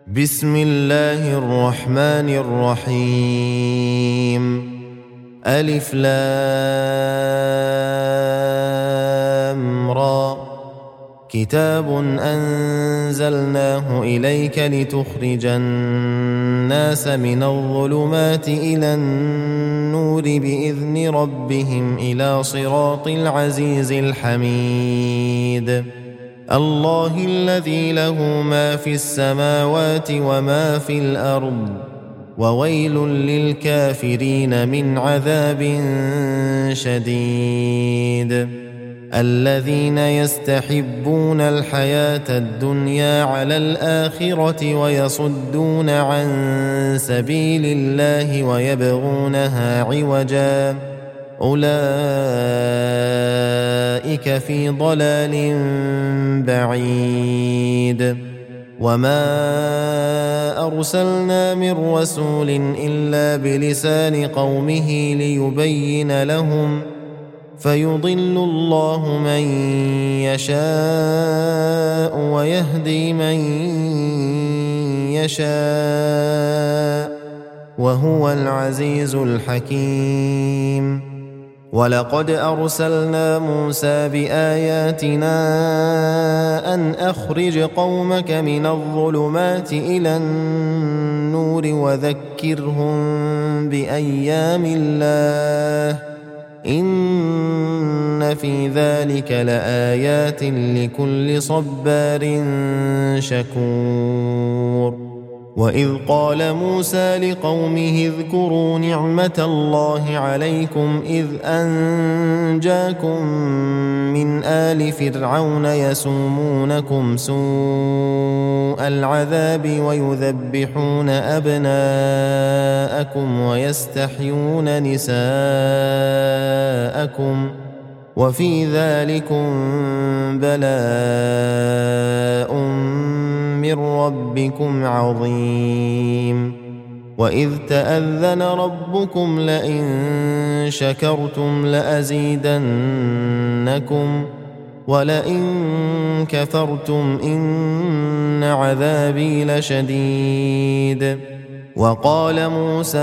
بسم الله الرحمن الرحيم. ألف لام را. كتاب أنزلناه إليك لتخرج الناس من الظلمات إلى النور بإذن ربهم إلى صراط العزيز الحميد. الله الذي له ما في السماوات وما في الأرض، وويل للكافرين من عذاب شديد. الذين يستحبون الحياة الدنيا على الآخرة ويصدون عن سبيل الله ويبغونها عوجا، أولئك في ضلال بعيد. وما أرسلنا من رسول إلا بلسان قومه ليبين لهم، فيضل الله من يشاء ويهدي من يشاء، وهو العزيز الحكيم. ولقد أرسلنا موسى بآياتنا أن أخرج قومك من الظلمات إلى النور وذكرهم بأيام الله، إن في ذلك لآيات لكل صبار شكور. وإذ قال موسى لقومه اذكروا نعمة الله عليكم إذ أنجاكم من آل فرعون يسومونكم سوء العذاب ويذبحون أبناءكم ويستحيون نساءكم، وفي ذلكم بلاء من ربكم عظيم. وإذ تأذن ربكم لئن شكرتم لأزيدنكم ولئن كفرتم إن عذابي لشديد. وقال موسى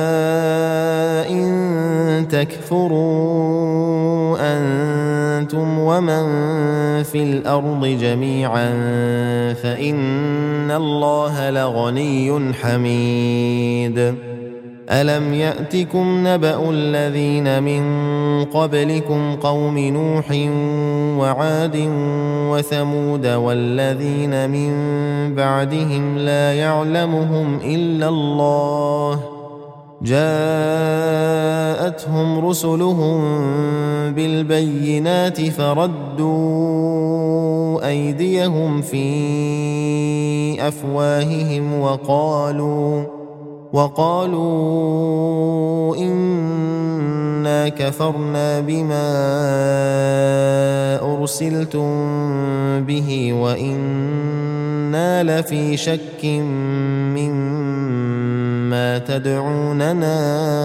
إن تكفروا أنتم ومن في الأرض جميعا فإن الله لغني حميد. ألم يأتكم نبأ الذين من قبلكم قوم نوح وعاد وثمود والذين من بعدهم لا يعلمهم إلا الله، جاءتهم رسلهم بالبينات فردوا أيديهم في أفواههم وقالوا إنا كفرنا بما أرسلتم به وإنا لفي شك مما تدعوننا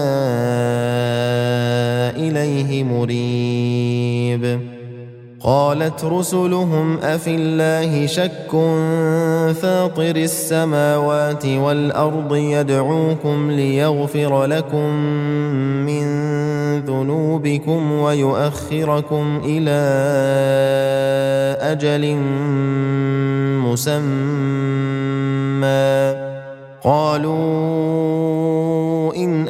إليه مريب. قالت رسلهم أفي الله شك فاطر السماوات والأرض يدعوكم ليغفر لكم من ذنوبكم ويؤخركم إلى أجل مسمى، قالوا إن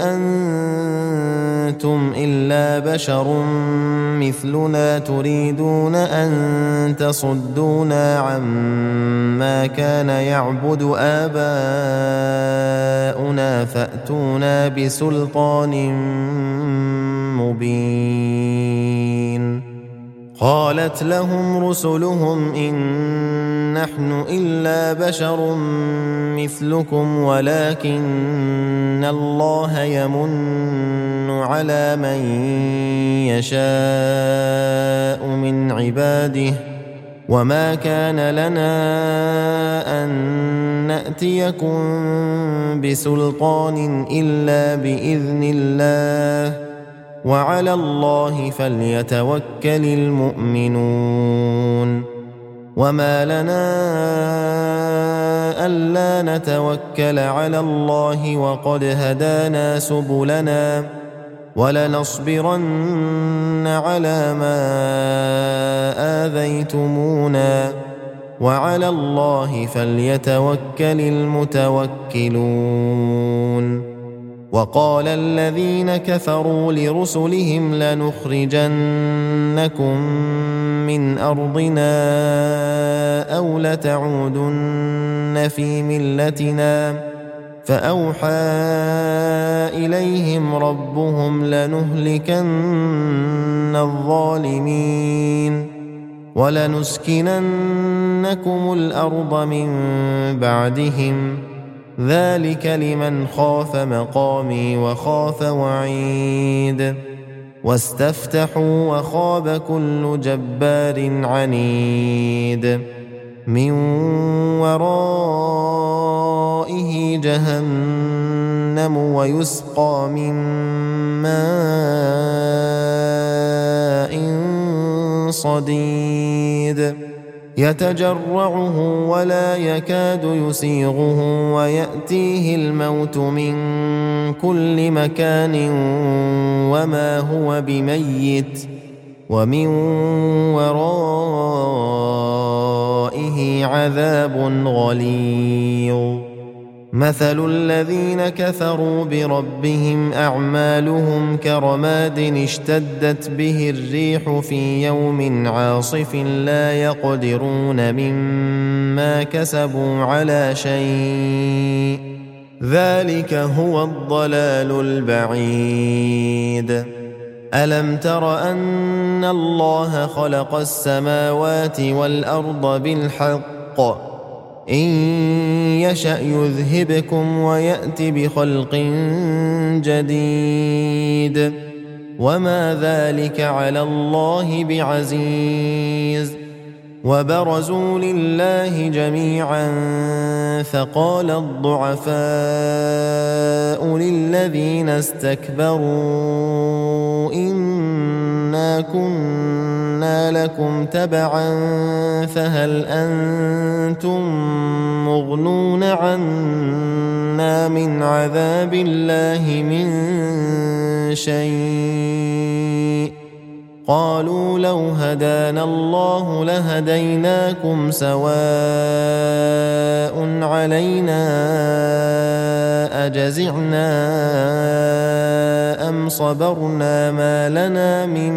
أنتم إلا بشر مثلنا تريدون أن تصدونا عما كان يعبد آباؤنا فأتونا بسلطان مبين. قالت لهم رسلهم إن نحن إلا بشر مثلكم ولكن الله يمن على من يشاء من عباده، وما كان لنا أن نأتيكم بسلطان إلا بإذن الله، وعلى الله فليتوكل المؤمنون. وما لنا ألا نتوكل على الله وقد هدانا سبلنا ولنصبرن على ما آذيتمونا وعلى الله فليتوكل المتوكلون. وقال الذين كفروا لرسلهم لنخرجنكم من أرضنا أو لتعودن في ملتنا فأوحى إليهم ربهم لنهلكن الظالمين ولنسكننكم الأرض من بعدهم ذلك لمن خاف مقامي وخاف وعيد. واستفتحوا وخاب كل جبار عنيد من ورائه جهنم ويسقى من ماء صديد يتجرعه ولا يكاد يسيغه ويأتيه الموت من كل مكان وما هو بميت ومن ورائه عذاب غليظ. مثل الذين كفروا بربهم أعمالهم كرماد اشتدت به الريح في يوم عاصف لا يقدرون مما كسبوا على شيء ذلك هو الضلال البعيد. ألم تر أن الله خلق السماوات والأرض بالحق إن يشأ يذهبكم ويأت بخلق جديد وما ذلك على الله بعزيز. وبرزوا لله جميعا فقال الضعفاء للذين استكبروا إنا كنا لكم تبعا فهل أنتم مغنون عنا من عذاب الله من شيء قالوا لو هدانا الله لهديناكم سواء علينا أجزعنا أم صبرنا ما لنا من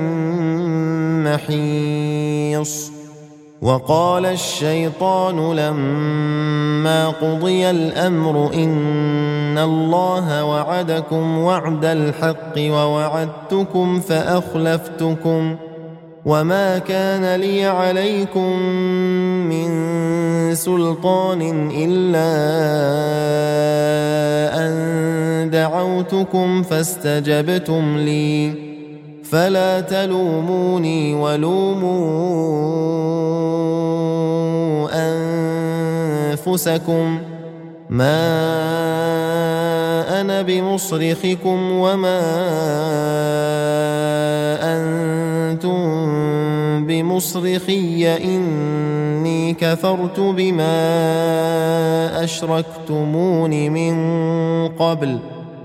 محيص. وقال الشيطان لما قضي الأمر إن الله وعدكم وعد الحق ووعدتكم فأخلفتكم وما كان لي عليكم من سلطان إلا أن دعوتكم فاستجبتم لي فلا تلوموني ولوموا أنفسكم ما أنا بمصرخكم وما أنتم بمصرخي إني كفرت بما أشركتمون من قبل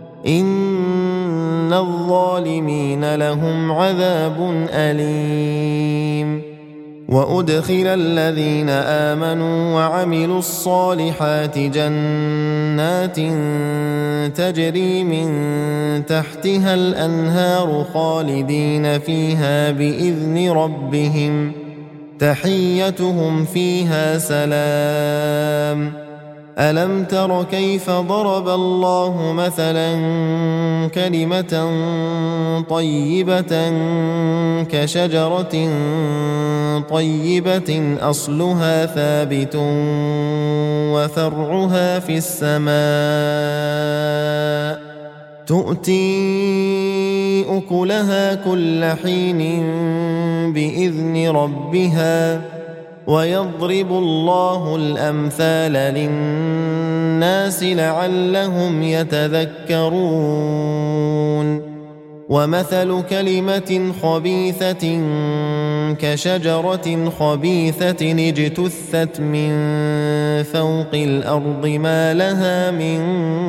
إن الظالمين لهم عذاب أليم. وأدخل الذين آمنوا وعملوا الصالحات جنات تجري من تحتها الأنهار خالدين فيها بإذن ربهم تحيتهم فيها سلام. ألم تر كيف ضرب الله مثلا كلمة طيبة كشجرة طيبة أصلها ثابت وفرعها في السماء تؤتي أكلها كل حين بإذن ربها ويضرب الله الأمثال للناس لعلهم يتذكرون. ومثل كلمة خبيثة كشجرة خبيثة اجتثت من فوق الأرض ما لها من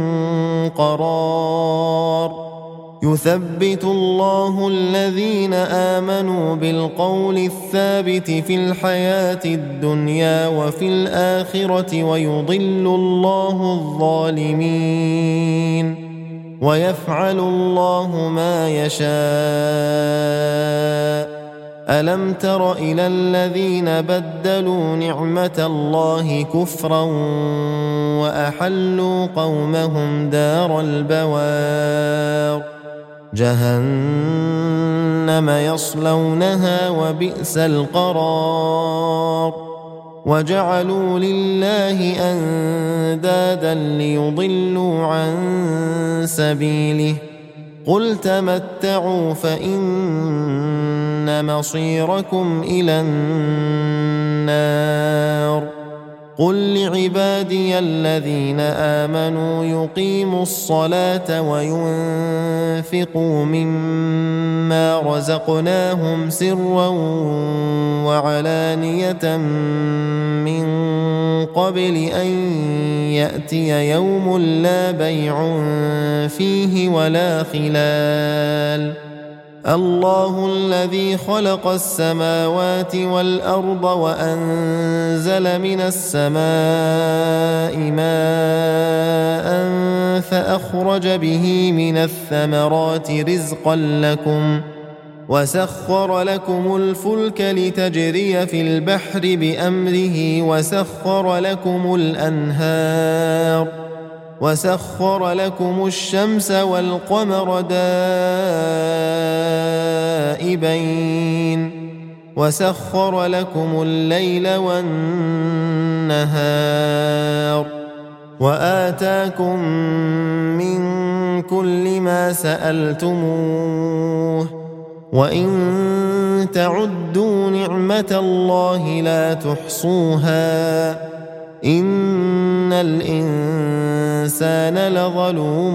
قرار يثبت الله الذين آمنوا بالقول الثابت في الحياة الدنيا وفي الآخرة ويضل الله الظالمين ويفعل الله ما يشاء ألم تر إلى الذين بدلوا نعمة الله كفرا وأحلوا قومهم دار البوار جهنم يصلونها وبئس القرار وجعلوا لله أندادا ليضلوا عن سبيله قل تمتعوا فإن مصيركم إلى النار قل لعبادي الذين آمنوا يقيموا الصلاة وينفقوا مما رزقناهم سرا وعلانية من قبل أن يأتي يوم لا بيع فيه ولا خلال الله الذي خلق السماوات والأرض وأنزل من السماء ماء فأخرج به من الثمرات رزقا لكم وسخر لكم الفلك لتجري في البحر بأمره وسخر لكم الأنهار وسخر لكم الشمس والقمر دائبين وسخر لكم الليل والنهار وآتاكم من كل ما سألتموه وإن تعدوا نعمة الله لا تحصوها إن الإنسان لظلوم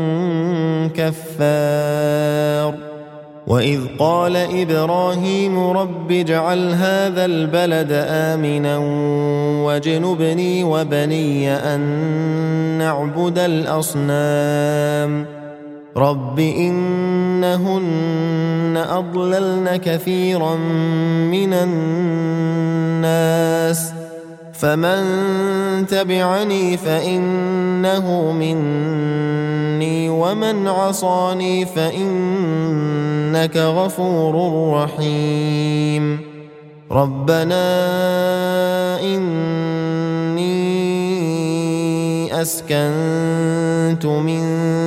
كفار وإذ قال إبراهيم رب اجعل هذا البلد آمنا واجنبني وبني أن نعبد الأصنام رب إنهن أضللن كثيرا من الناس فمن تبعني فإنه مني ومن عصاني فإنك غفور رحيم ربنا إني أسكنت من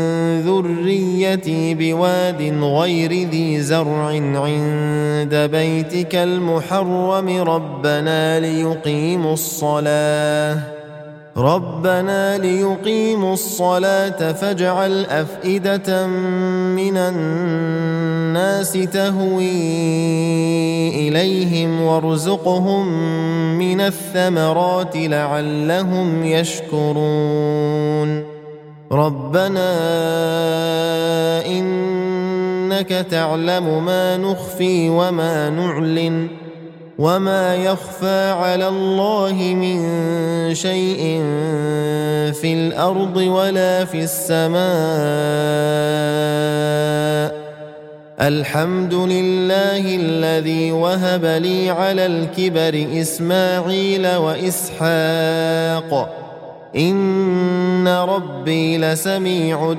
ذريتي بواد غير ذي زرع عند بيتك المحرم ربنا ليقيموا الصلاة فاجعل أفئدة من الناس تهوي إليهم وارزقهم من الثمرات لعلهم يشكرون ربنا إنك تعلم ما نخفي وما نعلن وما يخفى على الله من شيء في الأرض ولا في السماء الحمد لله الذي وهب لي على الكبر إسماعيل وإسحاق إن ربي لسميع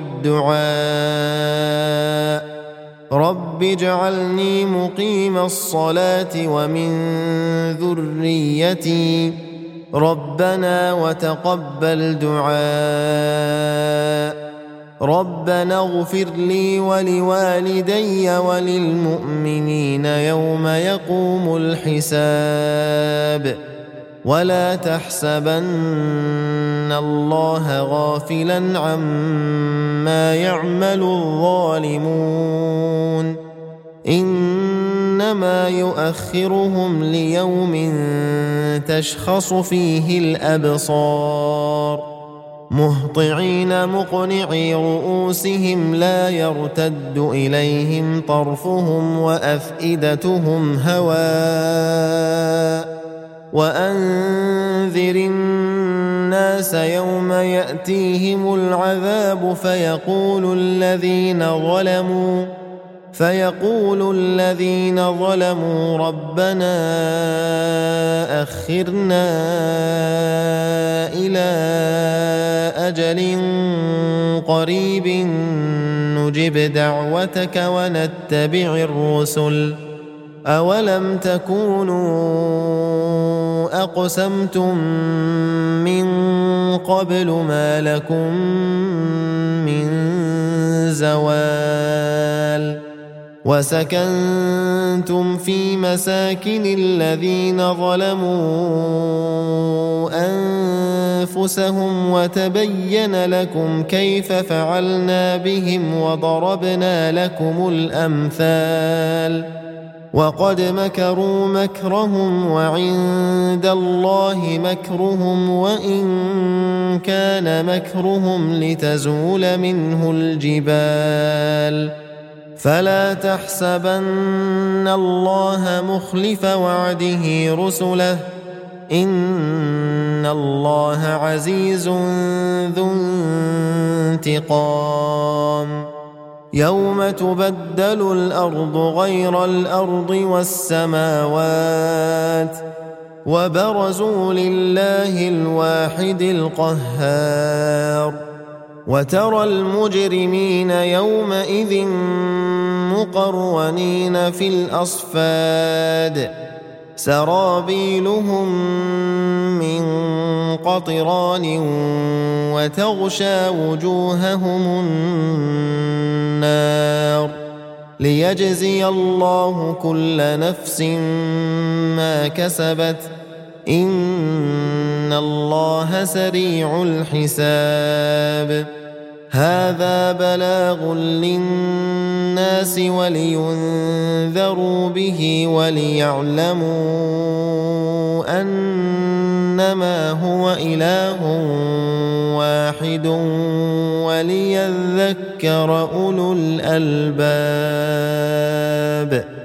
الدعاء رب اجعلني مقيم الصلاة ومن ذريتي ربنا وتقبل دعاء ربنا اغفر لي ولوالدي وللمؤمنين يوم يقوم الحساب ولا تحسبن الله غافلا عما يعمل الظالمون إنما يؤخرهم ليوم تشخص فيه الأبصار مهطعين مقنعي رؤوسهم لا يرتد إليهم طرفهم وأفئدتهم هواء وأنذر الناس يوم يأتيهم العذاب فيقول الذين ظلموا ربنا أخرنا إلى أجل قريب نجب دعوتك ونتبع الرسل أولم تكونوا أقسمتم من قبل ما لكم من زوال وسكنتم في مساكن الذين ظلموا أنفسهم وتبين لكم كيف فعلنا بهم وضربنا لكم الأمثال وقد مكروا مكرهم وعند الله مكرهم وإن كان مكرهم لتزول منه الجبال فلا تحسبن الله مخلف وعده رسله إن الله عزيز ذو انتقام يوم تبدل الأرض غير الأرض والسماوات وبرزوا لله الواحد القهار وترى المجرمين يومئذ مقرنين في الأصفاد سرابيلهم من قطران وتغشى وجوههم النار ليجزي الله كل نفس ما كسبت إن الله سريع الحساب هذا بلاغ للناس ولينذروا به وليعلموا أنما هو إله واحد وليذكر أولو الألباب